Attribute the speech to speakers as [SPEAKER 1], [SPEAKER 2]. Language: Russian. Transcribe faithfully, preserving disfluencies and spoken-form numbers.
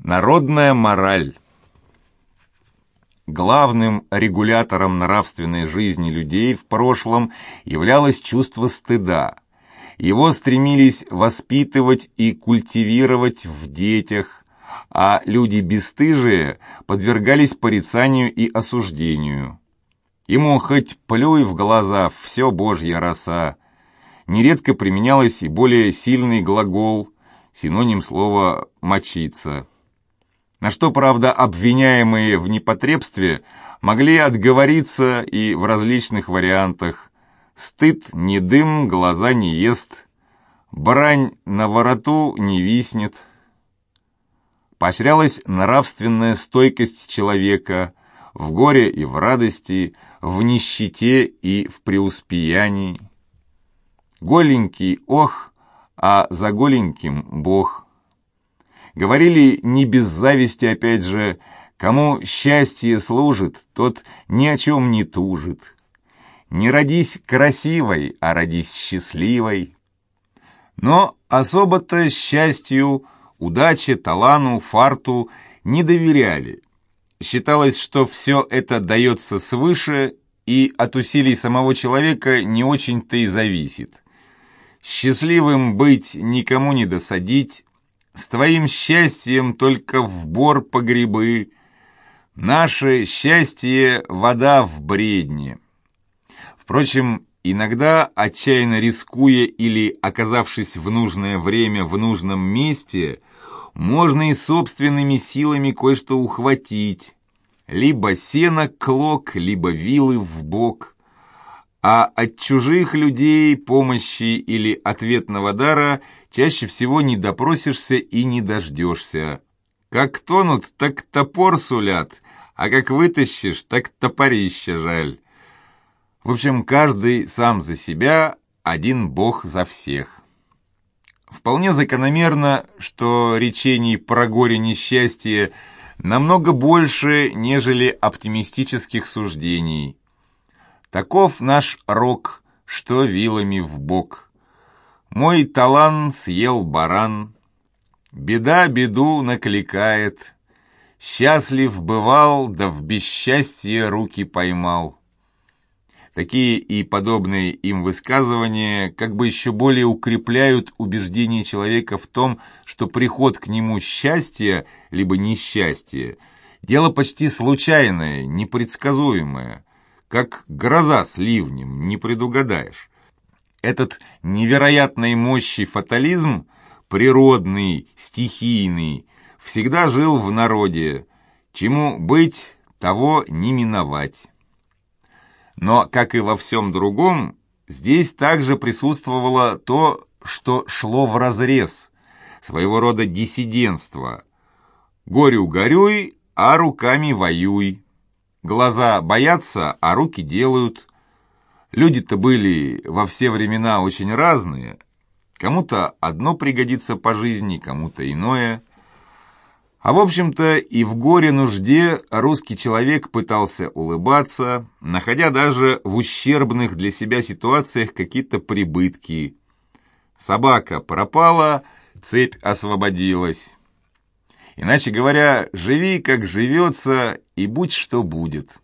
[SPEAKER 1] Народная мораль. Главным регулятором нравственной жизни людей в прошлом являлось чувство стыда. Его стремились воспитывать и культивировать в детях, а люди бесстыжие подвергались порицанию и осуждению. Ему хоть плюй в глаза, все божья роса. Нередко применялось и более сильный глагол, синоним слова «мочиться». На что, правда, обвиняемые в непотребстве могли отговориться и в различных вариантах. Стыд не дым, глаза не ест, брань на вороту не виснет. Поощрялась нравственная стойкость человека в горе и в радости, в нищете и в преуспеянии. Голенький ох, а за голеньким Бог. Говорили не без зависти, опять же, кому счастье служит, тот ни о чем не тужит. Не родись красивой, а родись счастливой. Но особо-то счастью, удаче, талану, фарту не доверяли. Считалось, что все это дается свыше, и от усилий самого человека не очень-то и зависит. Счастливым быть никому не досадить, с твоим счастьем только в бор по грибы. Наше счастье — вода в бредне. Впрочем, иногда, отчаянно рискуя или оказавшись в нужное время в нужном месте, можно и собственными силами кое-что ухватить. Либо сено клок, либо вилы в бок. А от чужих людей помощи или ответного дара чаще всего не допросишься и не дождешься. Как тонут, так топор сулят, а как вытащишь, так топорище жаль. В общем, каждый сам за себя, один Бог за всех. Вполне закономерно, что речений про горе несчастье намного больше, нежели оптимистических суждений. Таков наш рок, что вилами в бок. Мой талан съел баран. Беда беду накликает. Счастлив бывал, да в бесчастье руки поймал. Такие и подобные им высказывания как бы еще более укрепляют убеждение человека в том, что приход к нему счастья либо несчастья – дело почти случайное, непредсказуемое. Как гроза с ливнем, не предугадаешь. Этот невероятной мощи фатализм, природный, стихийный, всегда жил в народе. Чему быть, того не миновать. Но, как и во всем другом, здесь также присутствовало то, что шло вразрез, своего рода диссидентство. Горю горюй, а руками воюй. Глаза боятся, а руки делают. Люди-то были во все времена очень разные. Кому-то одно пригодится по жизни, кому-то иное. А в общем-то и в горе-нужде русский человек пытался улыбаться, находя даже в ущербных для себя ситуациях какие-то прибытки. Собака пропала, цепь освободилась. Иначе говоря, живи, как живется, и будь что будет.